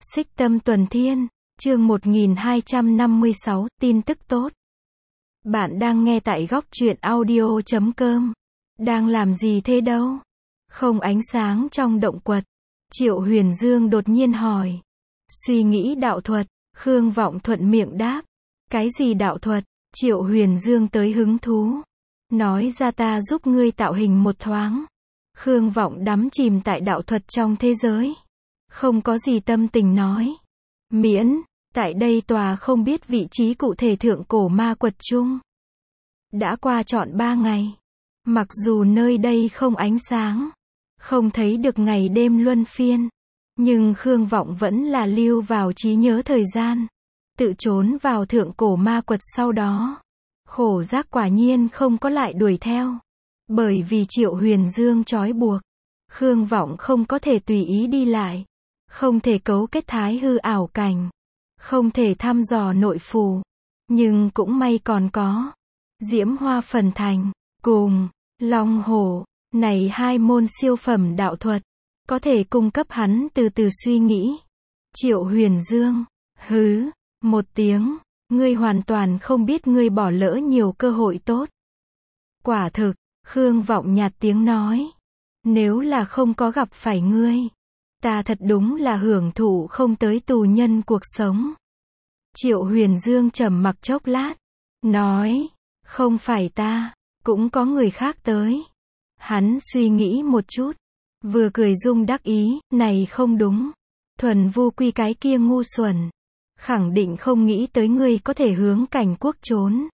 Xích Tâm Tuần Thiên, chương 1256, tin tức tốt. Bạn đang nghe tại góc truyện audio.com. Đang làm gì thế đâu? Không ánh sáng trong động quật. Triệu Huyền Dương đột nhiên hỏi. Suy nghĩ đạo thuật, Khương Vọng thuận miệng đáp. Cái gì đạo thuật? Triệu Huyền Dương tới hứng thú. Nói ra ta giúp ngươi tạo hình một thoáng. Khương Vọng đắm chìm tại đạo thuật trong thế giới. Không có gì tâm tình nói. Miễn, tại đây tòa không biết vị trí cụ thể thượng cổ ma quật chung. Đã qua trọn 3 ngày. Mặc dù nơi đây không ánh sáng, không thấy được ngày đêm luân phiên, nhưng Khương Vọng vẫn là lưu vào trí nhớ thời gian. Tự trốn vào thượng cổ ma quật sau đó. Khổ giác quả nhiên không có lại đuổi theo. Bởi vì Triệu Huyền Dương trói buộc. Khương Vọng không có thể tùy ý đi lại. Không thể cấu kết thái hư ảo cảnh. Không thể thăm dò nội phù. Nhưng cũng may còn có Diễm Hoa Phần Thành, cùng Long Hổ, này hai môn siêu phẩm đạo thuật. Có thể cung cấp hắn từ từ suy nghĩ. Triệu Huyền Dương, hứ, một tiếng, ngươi hoàn toàn không biết ngươi bỏ lỡ nhiều cơ hội tốt. Quả thực, Khương Vọng nhạt tiếng nói. Nếu là không có gặp phải ngươi, ta thật đúng là hưởng thụ không tới tù nhân cuộc sống. Triệu Huyền Dương trầm mặc chốc lát, nói, không phải ta, cũng có người khác tới. Hắn suy nghĩ một chút, vừa cười dung đắc ý, này không đúng. Thuần Vu Quy cái kia ngu xuẩn, khẳng định không nghĩ tới ngươi có thể hướng Cảnh Quốc trốn.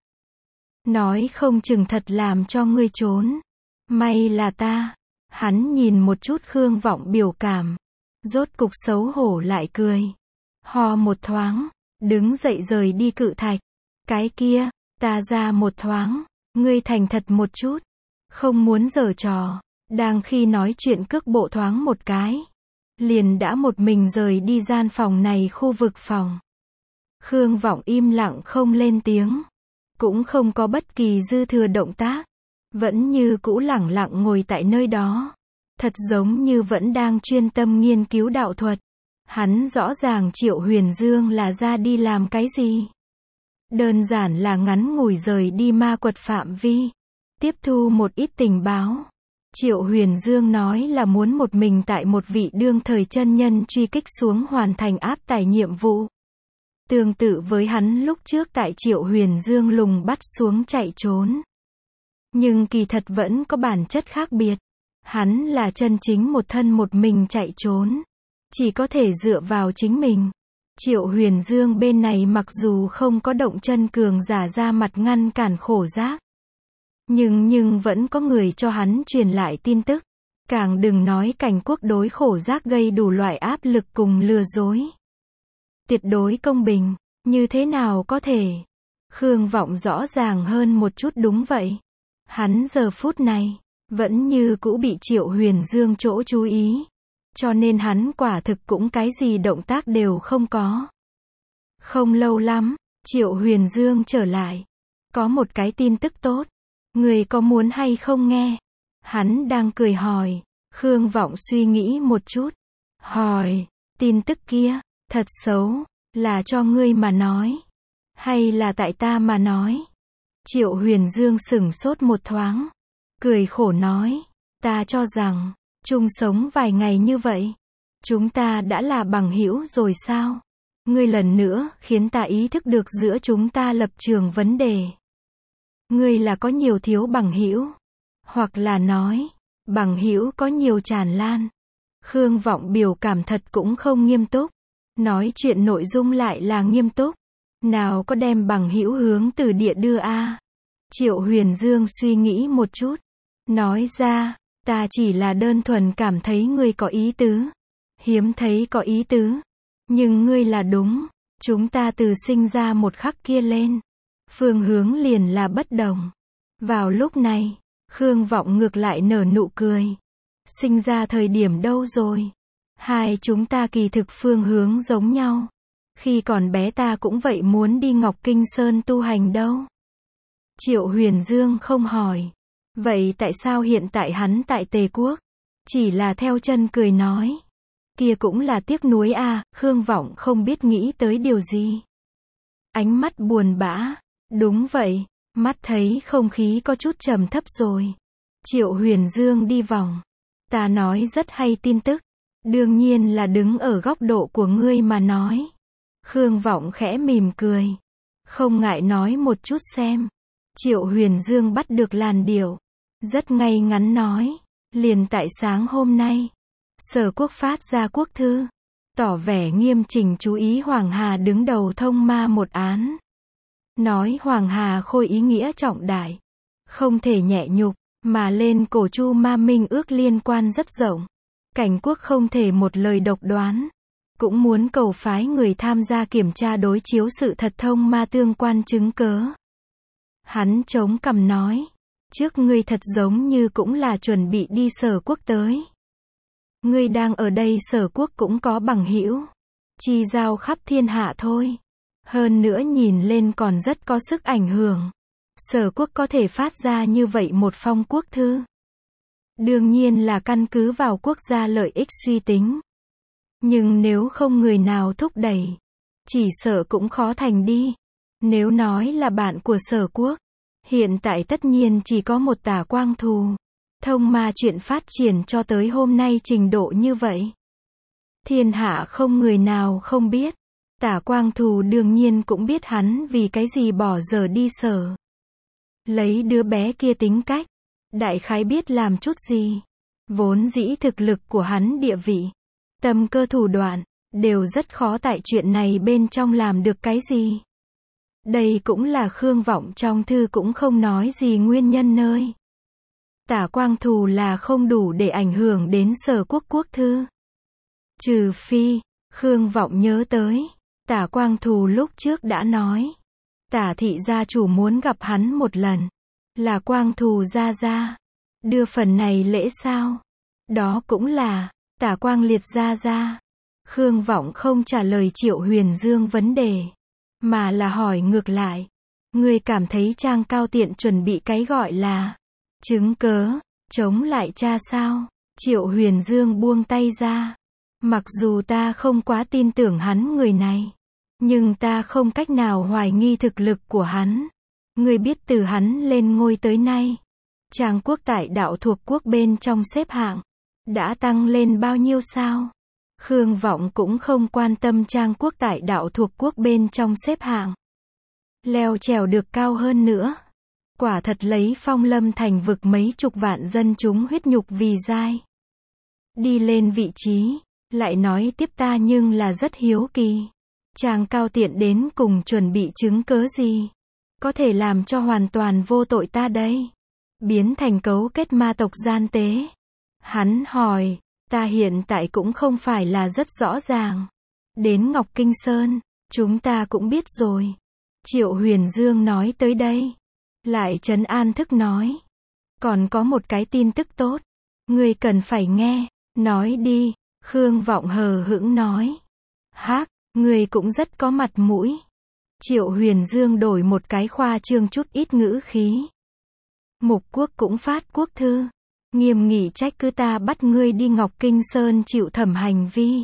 Nói không chừng thật làm cho ngươi trốn. May là ta. Hắn nhìn một chút Khương Vọng biểu cảm. Rốt cục xấu hổ lại cười. Ho một thoáng, đứng dậy rời đi cự thạch. Cái kia, ta ra một thoáng, ngươi thành thật một chút. Không muốn giở trò. Đang khi nói chuyện cước bộ thoáng một cái. Liền đã một mình rời đi gian phòng này khu vực phòng. Khương Vọng im lặng không lên tiếng. Cũng không có bất kỳ dư thừa động tác. Vẫn như cũ lẳng lặng ngồi tại nơi đó. Thật giống như vẫn đang chuyên tâm nghiên cứu đạo thuật. Hắn rõ ràng Triệu Huyền Dương là ra đi làm cái gì. Đơn giản là ngắn ngủi rời đi ma quật phạm vi. Tiếp thu một ít tình báo. Triệu Huyền Dương nói là muốn một mình tại một vị đương thời chân nhân truy kích xuống hoàn thành áp tải nhiệm vụ. Tương tự với hắn lúc trước tại Triệu Huyền Dương lùng bắt xuống chạy trốn. Nhưng kỳ thật vẫn có bản chất khác biệt. Hắn là chân chính một thân một mình chạy trốn. Chỉ có thể dựa vào chính mình. Triệu Huyền Dương bên này mặc dù không có động chân cường giả ra mặt ngăn cản khổ giác. Nhưng vẫn có người cho hắn truyền lại tin tức. Càng đừng nói Cảnh Quốc đối khổ giác gây đủ loại áp lực cùng lừa dối. Tuyệt đối công bình, như thế nào có thể? Khương Vọng rõ ràng hơn một chút đúng vậy. Hắn giờ phút này, vẫn như cũ bị Triệu Huyền Dương chỗ chú ý. Cho nên hắn quả thực cũng cái gì động tác đều không có. Không lâu lắm, Triệu Huyền Dương trở lại. Có một cái tin tức tốt. Người có muốn hay không nghe? Hắn đang cười hỏi. Khương Vọng suy nghĩ một chút. Hỏi, tin tức kia, thật xấu, là cho ngươi mà nói. Hay là tại ta mà nói? Triệu Huyền Dương sửng sốt một thoáng. Cười khổ nói. Ta cho rằng, chung sống vài ngày như vậy. Chúng ta đã là bằng hữu rồi sao? Ngươi lần nữa khiến ta ý thức được giữa chúng ta lập trường vấn đề. Ngươi là có nhiều thiếu bằng hữu. Hoặc là nói, bằng hữu có nhiều tràn lan. Khương Vọng biểu cảm thật cũng không nghiêm túc. Nói chuyện nội dung lại là nghiêm túc. Nào có đem bằng hữu hướng từ địa đưa a? Triệu Huyền Dương suy nghĩ một chút. Nói ra, ta chỉ là đơn thuần cảm thấy ngươi có ý tứ. Hiếm thấy có ý tứ. Nhưng ngươi là đúng. Chúng ta từ sinh ra một khắc kia lên. Phương hướng liền là bất đồng. Vào lúc này, Khương Vọng ngược lại nở nụ cười. Sinh ra thời điểm đâu rồi? Hai chúng ta kỳ thực phương hướng giống nhau. Khi còn bé ta cũng vậy muốn đi Ngọc Kinh Sơn tu hành đâu. Triệu Huyền Dương không hỏi. Vậy tại sao hiện tại hắn tại Tề Quốc? Chỉ là theo chân cười nói. kia cũng là tiếc nuối a, Khương Vọng không biết nghĩ tới điều gì. Ánh mắt buồn bã. Đúng vậy, mắt thấy không khí có chút trầm thấp rồi. Triệu Huyền Dương đi vòng. Ta nói rất hay tin tức. Đương nhiên là đứng ở góc độ của ngươi mà nói. Khương Vọng khẽ mỉm cười. Không ngại nói một chút xem. Triệu Huyền Dương bắt được làn điệu. Rất ngay ngắn nói. Liền tại sáng hôm nay. Sở Quốc phát ra quốc thư. Tỏ vẻ nghiêm chỉnh chú ý Hoàng Hà đứng đầu thông ma một án. Nói Hoàng Hà Khôi ý nghĩa trọng đại. Không thể nhẹ nhục, mà lên cổ Chu Ma Minh ước liên quan rất rộng. Cảnh quốc không thể một lời độc đoán. Cũng muốn cầu phái người tham gia kiểm tra đối chiếu sự thật thông ma tương quan chứng cớ. Hắn chống cằm nói. Trước ngươi thật giống như cũng là chuẩn bị đi Sở Quốc tới. Ngươi đang ở đây Sở Quốc cũng có bằng hữu. Chi giao khắp thiên hạ thôi. Hơn nữa nhìn lên còn rất có sức ảnh hưởng. Sở Quốc có thể phát ra như vậy một phong quốc thư. Đương nhiên là căn cứ vào quốc gia lợi ích suy tính. Nhưng nếu không người nào thúc đẩy, chỉ sợ cũng khó thành đi. Nếu nói là bạn của Sở Quốc, hiện tại tất nhiên chỉ có một Tả Quang Thù. Thông ma chuyện phát triển cho tới hôm nay trình độ như vậy. Thiên hạ không người nào không biết. Tả Quang Thù đương nhiên cũng biết hắn vì cái gì bỏ giờ đi Sở. Lấy đứa bé kia tính cách, đại khái biết làm chút gì. Vốn dĩ thực lực của hắn địa vị, tâm cơ thủ đoạn, đều rất khó tại chuyện này bên trong làm được cái gì. Đây cũng là Khương Vọng trong thư cũng không nói gì nguyên nhân nơi. Tả Quang Thù là không đủ để ảnh hưởng đến Sở Quốc quốc thư. Trừ phi, Khương Vọng nhớ tới, Tả Quang Thù lúc trước đã nói. Tả thị gia chủ muốn gặp hắn một lần. Là Quang Thù gia gia. Đưa phần này lễ sao? Đó cũng là, Tả Quang Liệt gia gia. Khương Vọng không trả lời Triệu Huyền Dương vấn đề. Mà là hỏi ngược lại. Ngươi cảm thấy Trang Cao Tiện chuẩn bị cái gọi là chứng cớ, chống lại cha sao? Triệu Huyền Dương buông tay ra. Mặc dù ta không quá tin tưởng hắn người này. Nhưng ta không cách nào hoài nghi thực lực của hắn. Ngươi biết từ hắn lên ngôi tới nay, Trang quốc tại đạo thuộc quốc bên trong xếp hạng, đã tăng lên bao nhiêu sao? Khương Vọng cũng không quan tâm Trang quốc tại đạo thuộc quốc bên trong xếp hạng. Leo trèo được cao hơn nữa. Quả thật lấy Phong Lâm thành vực mấy chục vạn dân chúng huyết nhục vì giai. Đi lên vị trí, lại nói tiếp ta nhưng là rất hiếu kỳ. Trang Cao Tiện đến cùng chuẩn bị chứng cớ gì? Có thể làm cho hoàn toàn vô tội ta đây. Biến thành cấu kết ma tộc gian tế. Hắn hỏi, ta hiện tại cũng không phải là rất rõ ràng. Đến Ngọc Kinh Sơn, chúng ta cũng biết rồi. Triệu Huyền Dương nói tới đây. Lại trấn an thức nói. Còn có một cái tin tức tốt. Ngươi cần phải nghe. Nói đi. Khương Vọng hờ hững nói. Hác. Người cũng rất có mặt mũi. Triệu Huyền Dương đổi một cái khoa trương chút ít ngữ khí. Mục quốc cũng phát quốc thư. Nghiêm nghị trách cứ ta bắt ngươi đi Ngọc Kinh Sơn chịu thẩm hành vi.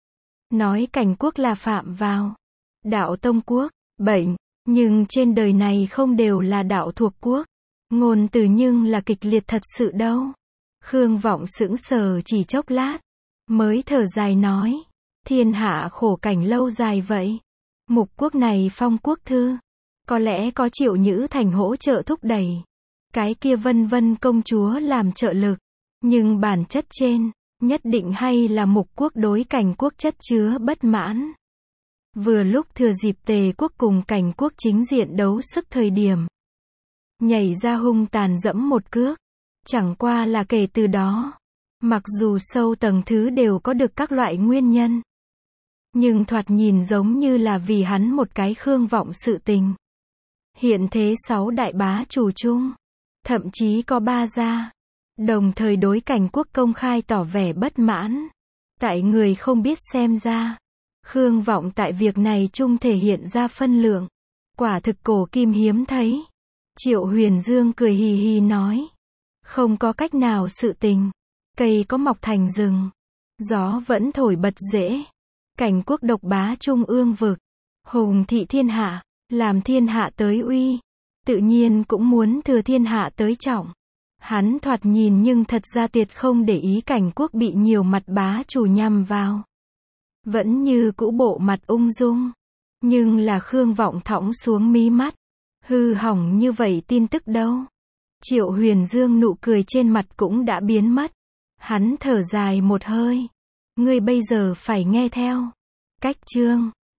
Nói cảnh quốc là phạm vào đạo tông quốc, bệnh. Nhưng trên đời này không đều là đạo thuộc quốc. Ngôn từ nhưng là kịch liệt thật sự đâu. Khương Vọng sững sờ chỉ chốc lát. Mới thở dài nói. Thiên hạ khổ cảnh lâu dài vậy. Mục quốc này phong quốc thư. Có lẽ có Triệu Nhữ Thành hỗ trợ thúc đẩy. Cái kia Vân Vân công chúa làm trợ lực. Nhưng bản chất trên, nhất định hay là mục quốc đối cảnh quốc chất chứa bất mãn. Vừa lúc thừa dịp Tề quốc cùng cảnh quốc chính diện đấu sức thời điểm. Nhảy ra hung tàn dẫm một cước. Chẳng qua là kể từ đó. Mặc dù sâu tầng thứ đều có được các loại nguyên nhân. Nhưng thoạt nhìn giống như là vì hắn một cái Khương Vọng sự tình. Hiện thế 6 đại bá chủ chung. Thậm chí có 3 gia. Đồng thời đối cảnh quốc công khai tỏ vẻ bất mãn. Tại người không biết xem ra. Khương Vọng tại việc này chung thể hiện ra phân lượng. Quả thực cổ kim hiếm thấy. Triệu Huyền Dương cười hì hì nói. Không có cách nào sự tình. Cây có mọc thành rừng. Gió vẫn thổi bật rễ. Cảnh quốc độc bá trung ương vực. Hùng thị thiên hạ, làm thiên hạ tới uy. Tự nhiên cũng muốn thừa thiên hạ tới trọng. Hắn thoạt nhìn nhưng thật ra tuyệt không để ý cảnh quốc bị nhiều mặt bá chủ nhằm vào. Vẫn như cũ bộ mặt ung dung. Nhưng là Khương Vọng thõng xuống mí mắt. Hư hỏng như vậy tin tức đâu. Triệu Huyền Dương nụ cười trên mặt cũng đã biến mất. Hắn thở dài một hơi. Ngươi bây giờ phải nghe theo. Cách chương